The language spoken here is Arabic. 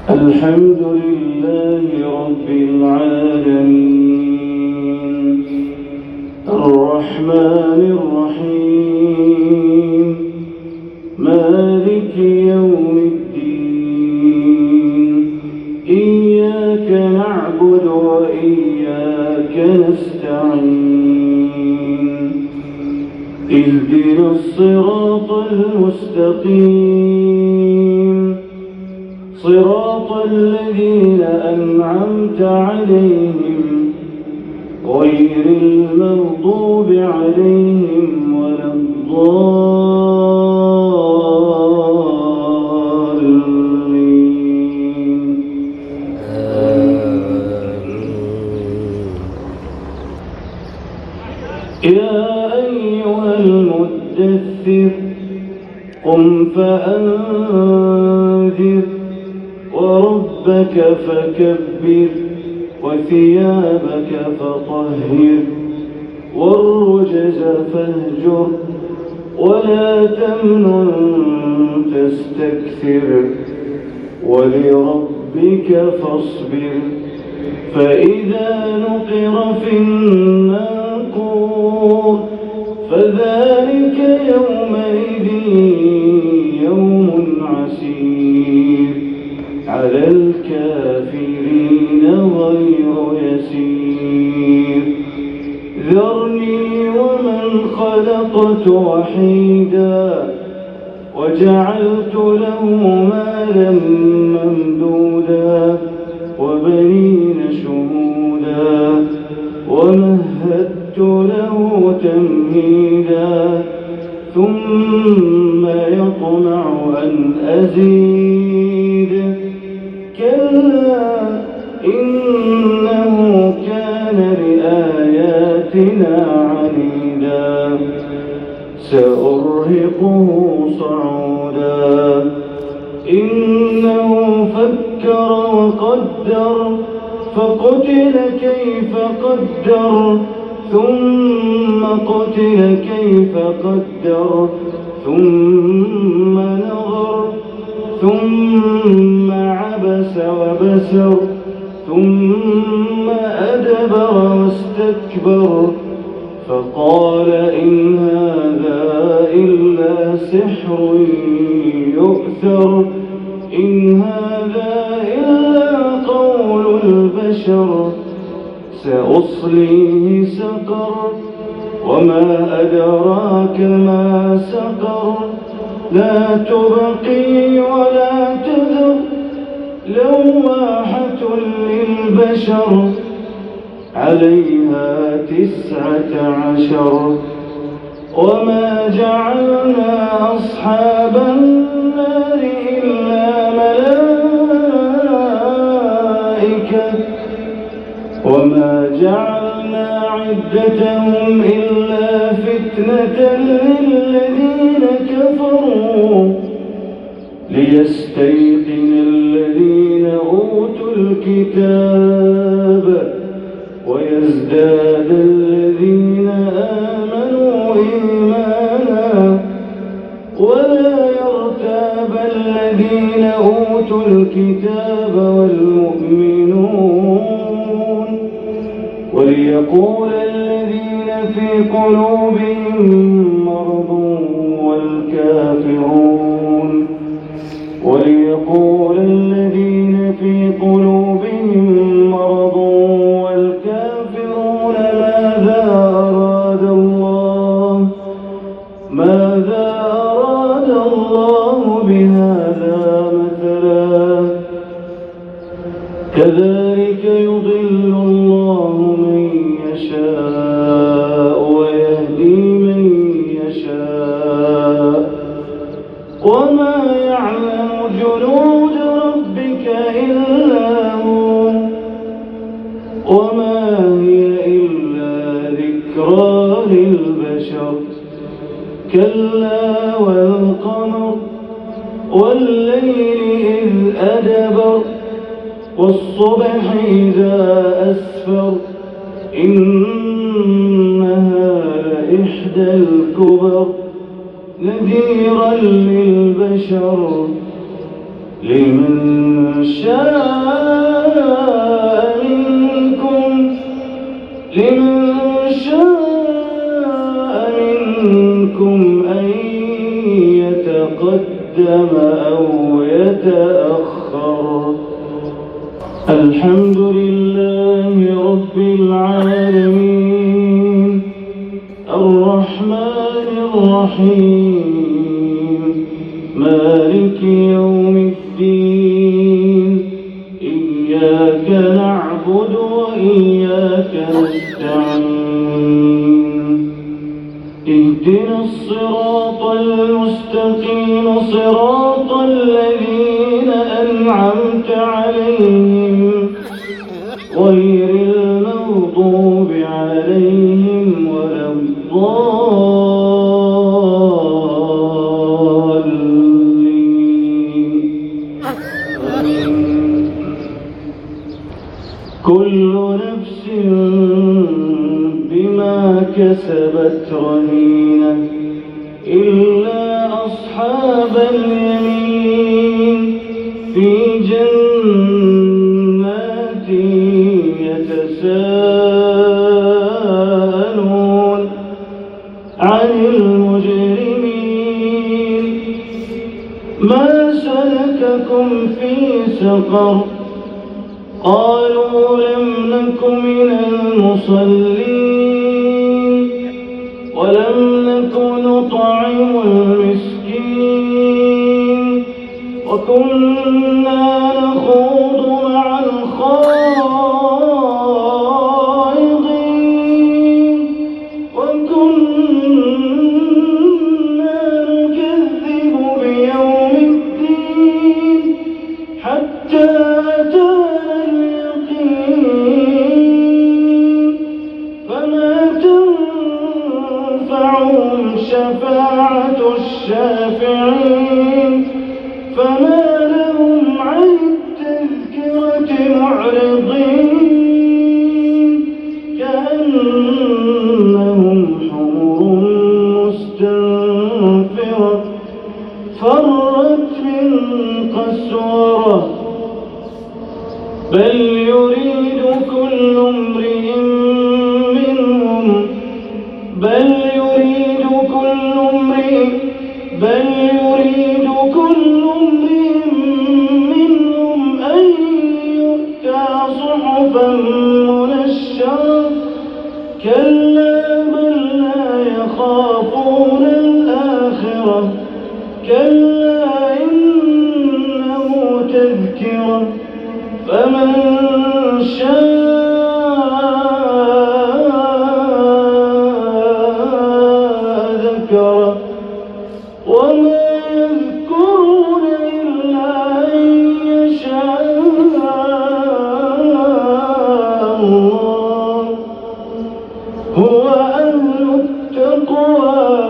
الحمد لله رب العالمين الرحمن الرحيم مالك يوم الدين إياك نعبد وإياك نستعين اهدنا الصراط المستقيم صراط الذين أنعمت عليهم غير المغضوب عليهم ولا الضالين يا أيها المدثر قم فأنذر وربك فكبر وثيابك فطهر والرجز فاهجر ولا تمنن تستكثر ولربك فاصبر فإذا نقر في الناقور فذلك يومئذ يوم عسير على الكافرين غير يسير ذرني ومن خلقت وحيدا وجعلت له مالا ممدودا وبنين شهودا ومهدت له تمهيدا ثم يطمع أن أزيد كلا إنه كان لآياتنا عنيدا سأرهقه صعودا إنه فكر وقدر فقتل كيف قدر ثم قتل كيف قدر ثم نظر ثم عبس وبسر ثم أدبر واستكبر فقال إن هذا إلا سحر يؤثر إن هذا إلا قول البشر سأصليه سقر وما أدراك ما سقر لا تبقي ولا تذر لواحة للبشر عليها 19 وما جعلنا أصحاب النار إلا ملائكة وما جعلنا عدتهم إلا فتنة للذين كفروا ليستيقن الذين أوتوا الكتاب ويزداد الذين آمنوا إيمانا ولا يرتاب الذين أوتوا الكتاب والمؤمنون وليقول الذين في قلوبهم مرض والكافرون وليقول الذين في قلوبهم مرض والكافرون ماذا أراد الله بهذا مثلا كذلك يضل الله من يشاء ويهدي من يشاء وما يعلم جنود ربك إلا هو وما هي إلا ذكرى للبشر كلا والقمر والليل إذ أدبر والصبح إذا أسفر إنها لإحدى الكبر نذيرا للبشر لمن شاء يؤخر. الحمد لله رب العالمين الرحمن الرحيم مالك يوم الدين إياك نعبد وإياك نستعين اهدنا الصراط المستقيم صراط الذين أنعمت عليهم غير المغضوب عليهم ولا الضالين. كل نفس بما كسبت رهينة إلا أصحاب اليمين في جنات يتساءلون عن المجرمين ما سلككم في سقر قالوا لم نك من المصلين ولم نك نطعم المسكين وكنا نخوض مع الخائضين وكنا نكذب بيوم الدين حتى أتانا اليقين فما تنفعهم شفاعة الشافعين فما لهم عن التذكرة معرضين كأنهم حمر مستنفرة فرت من قسورة بل يريد كل امرئ منهم أن يؤتى صحفا منشرة كلا بل لا يخافون الآخرة كلا إنه تذكرة فمن شاء ذكره وما يذكرون إلا أن يشاء الله هو أهل التقوى